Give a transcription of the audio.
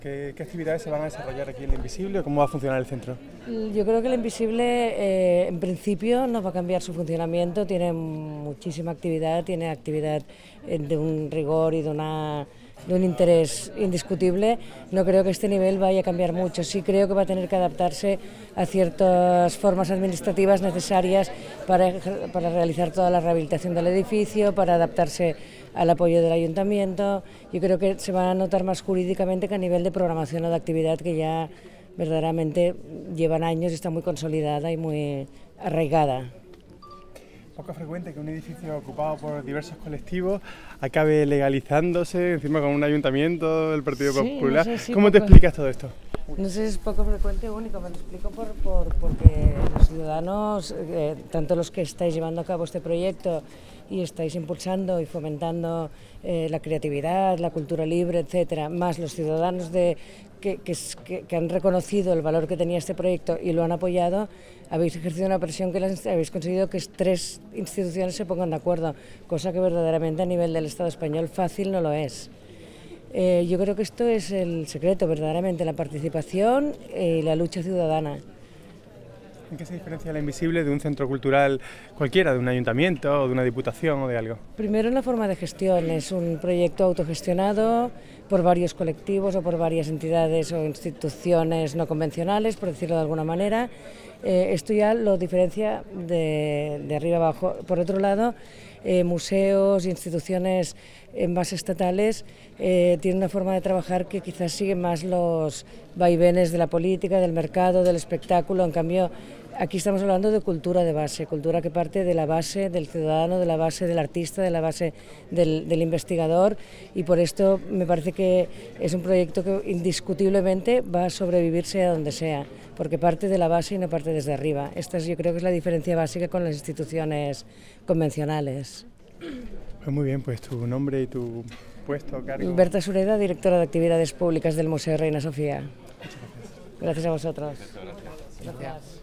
¿Qué actividades se van a desarrollar aquí en El Invisible o cómo va a funcionar el centro? Yo creo que el Invisible en principio no va a cambiar su funcionamiento, tiene muchísima actividad, tiene actividad de un rigor y de un interés indiscutible. No creo que este nivel vaya a cambiar mucho, sí creo que va a tener que adaptarse a ciertas formas administrativas necesarias para realizar toda la rehabilitación del edificio, para adaptarse al apoyo del ayuntamiento. Yo creo que se va a notar más jurídicamente que a nivel de programación o de actividad, que ya verdaderamente llevan años y está muy consolidada y muy arraigada. Poco frecuente que un edificio ocupado por diversos colectivos acabe legalizándose encima con un ayuntamiento del Partido Popular. No sé si ¿Cómo te explicas todo esto? No sé si es poco frecuente o único, me lo explico porque los ciudadanos, tanto los que estáis llevando a cabo este proyecto y estáis impulsando y fomentando la creatividad, la cultura libre, etcétera, más los ciudadanos que han reconocido el valor que tenía este proyecto y lo han apoyado, habéis ejercido una presión que habéis conseguido que 3 instituciones se pongan de acuerdo, cosa que verdaderamente a nivel del Estado español fácil no lo es. Yo creo que esto es el secreto, verdaderamente, la participación y la lucha ciudadana. ¿En qué se diferencia El Invisible de un centro cultural cualquiera, de un ayuntamiento o de una diputación o de algo? Primero, en la forma de gestión. Es un proyecto autogestionado por varios colectivos o por varias entidades o instituciones no convencionales, por decirlo de alguna manera. Esto ya lo diferencia de arriba abajo. Por otro lado, museos, instituciones más estatales tienen una forma de trabajar que quizás sigue más los vaivenes de la política, del mercado, del espectáculo. En cambio, aquí estamos hablando de cultura de base, cultura que parte de la base del ciudadano, de la base del artista, de la base del investigador, y por esto me parece que es un proyecto que indiscutiblemente va a sobrevivir sea donde sea, porque parte de la base y no parte desde arriba. Esta yo creo que es la diferencia básica con las instituciones convencionales. Pues muy bien, pues tu nombre y tu puesto, cargo. Berta Sureda, directora de Actividades Públicas del Museo Reina Sofía. Muchas gracias. Gracias a vosotros. Gracias. Gracias.